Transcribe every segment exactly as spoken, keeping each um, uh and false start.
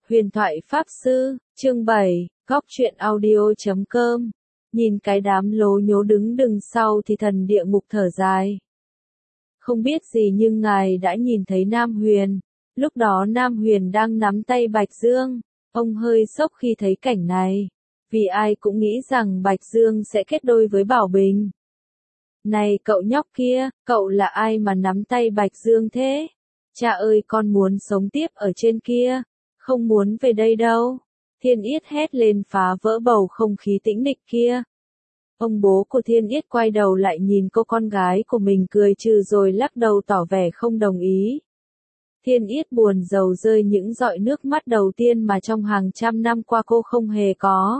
Huyền thoại Pháp Sư, chương bảy, góc truyện audio.com. Nhìn cái đám lố nhố đứng đằng sau thì thần địa ngục thở dài. Không biết gì nhưng ngài đã nhìn thấy Nam Huyền. Lúc đó Nam Huyền đang nắm tay Bạch Dương. Ông hơi sốc khi thấy cảnh này. Vì ai cũng nghĩ rằng Bạch Dương sẽ kết đôi với Bảo Bình. Này cậu nhóc kia, cậu là ai mà nắm tay Bạch Dương thế? Cha ơi, con muốn sống tiếp ở trên kia, không muốn về đây đâu. Thiên Yết hét lên phá vỡ bầu không khí tĩnh mịch kia. Ông bố của Thiên Yết quay đầu lại nhìn cô con gái của mình cười trừ rồi lắc đầu tỏ vẻ không đồng ý. Thiên Yết buồn rầu rơi những giọt nước mắt đầu tiên mà trong hàng trăm năm qua cô không hề có.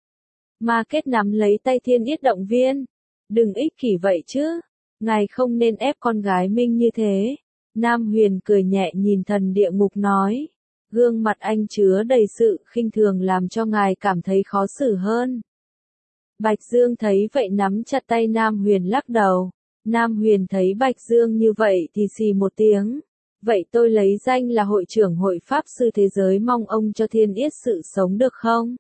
Ma Kết nắm lấy tay Thiên Yết động viên. Đừng ích kỷ vậy chứ, ngài không nên ép con gái mình như thế. Nam Huyền cười nhẹ nhìn thần địa ngục nói. Gương mặt anh chứa đầy sự khinh thường làm cho ngài cảm thấy khó xử hơn. Bạch Dương thấy vậy nắm chặt tay Nam Huyền lắc đầu. Nam Huyền thấy Bạch Dương như vậy thì xì một tiếng. Vậy tôi lấy danh là hội trưởng hội Pháp Sư Thế Giới, mong ông cho Thiên Yết sự sống được không?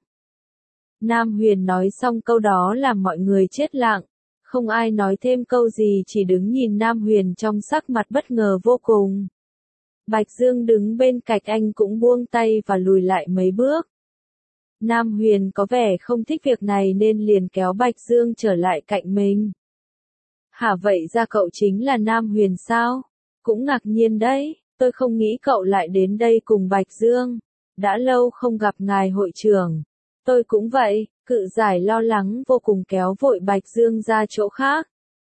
Nam Huyền nói xong câu đó làm mọi người chết lặng. Không ai nói thêm câu gì, chỉ đứng nhìn Nam Huyền trong sắc mặt bất ngờ vô cùng. Bạch Dương đứng bên cạnh anh cũng buông tay và lùi lại mấy bước. Nam Huyền có vẻ không thích việc này nên liền kéo Bạch Dương trở lại cạnh mình. Hả, vậy ra cậu chính là Nam Huyền sao? Cũng ngạc nhiên đấy, tôi không nghĩ cậu lại đến đây cùng Bạch Dương. Đã lâu không gặp ngài hội trưởng. Tôi cũng vậy. Cự giải lo lắng vô cùng kéo vội Bạch Dương ra chỗ khác.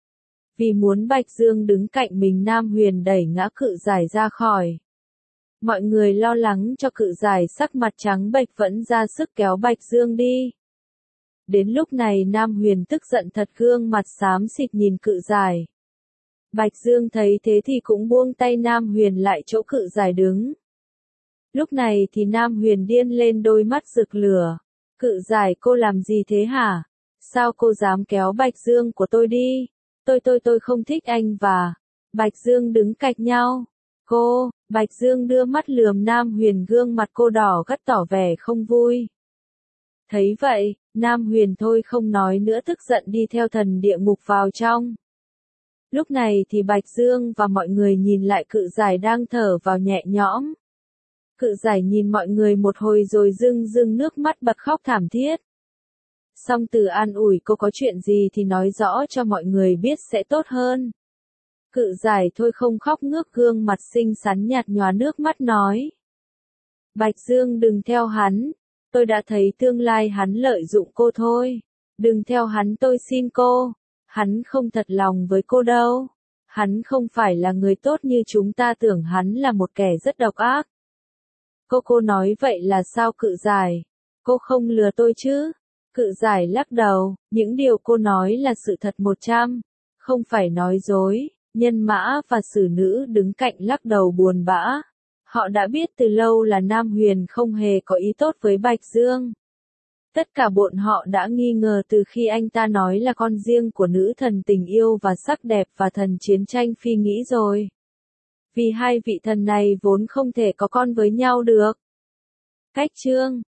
Vì muốn Bạch Dương đứng cạnh mình, Nam Huyền đẩy ngã cự giải ra khỏi. Mọi người lo lắng cho cự giải sắc mặt trắng bệch vẫn ra sức kéo Bạch Dương đi. Đến lúc này Nam Huyền tức giận thật, gương mặt xám xịt nhìn cự giải. Bạch Dương thấy thế thì cũng buông tay Nam Huyền lại chỗ cự giải đứng. Lúc này thì Nam Huyền điên lên, đôi mắt rực lửa. Cự giải, cô làm gì thế hả? Sao cô dám kéo Bạch Dương của tôi đi? Tôi tôi tôi không thích anh và Bạch Dương đứng cạnh nhau. Cô, Bạch Dương đưa mắt lườm Nam Huyền, gương mặt cô đỏ gắt tỏ vẻ không vui. Thấy vậy, Nam Huyền thôi không nói nữa, tức giận đi theo thần địa ngục vào trong. Lúc này thì Bạch Dương và mọi người nhìn lại cự giải đang thở vào nhẹ nhõm. Cự giải nhìn mọi người một hồi rồi rưng rưng nước mắt bật khóc thảm thiết. Song Từ an ủi cô có chuyện gì thì nói rõ cho mọi người biết sẽ tốt hơn. Cự giải thôi không khóc, ngước gương mặt xinh xắn nhạt nhòa nước mắt nói. Bạch Dương, đừng theo hắn. Tôi đã thấy tương lai hắn lợi dụng cô thôi. Đừng theo hắn, tôi xin cô. Hắn không thật lòng với cô đâu. Hắn không phải là người tốt như chúng ta tưởng, hắn là một kẻ rất độc ác. Cô cô nói vậy là sao cự giải? Cô không lừa tôi chứ? Cự giải lắc đầu, những điều cô nói là sự thật một trăm, không phải nói dối. Nhân Mã và Sử Nữ đứng cạnh lắc đầu buồn bã. Họ đã biết từ lâu là Nam Huyền không hề có ý tốt với Bạch Dương. Tất cả bọn họ đã nghi ngờ từ khi anh ta nói là con riêng của nữ thần tình yêu và sắc đẹp và thần chiến tranh phi nghĩ rồi. Vì hai vị thần này vốn không thể có con với nhau được. Cách chương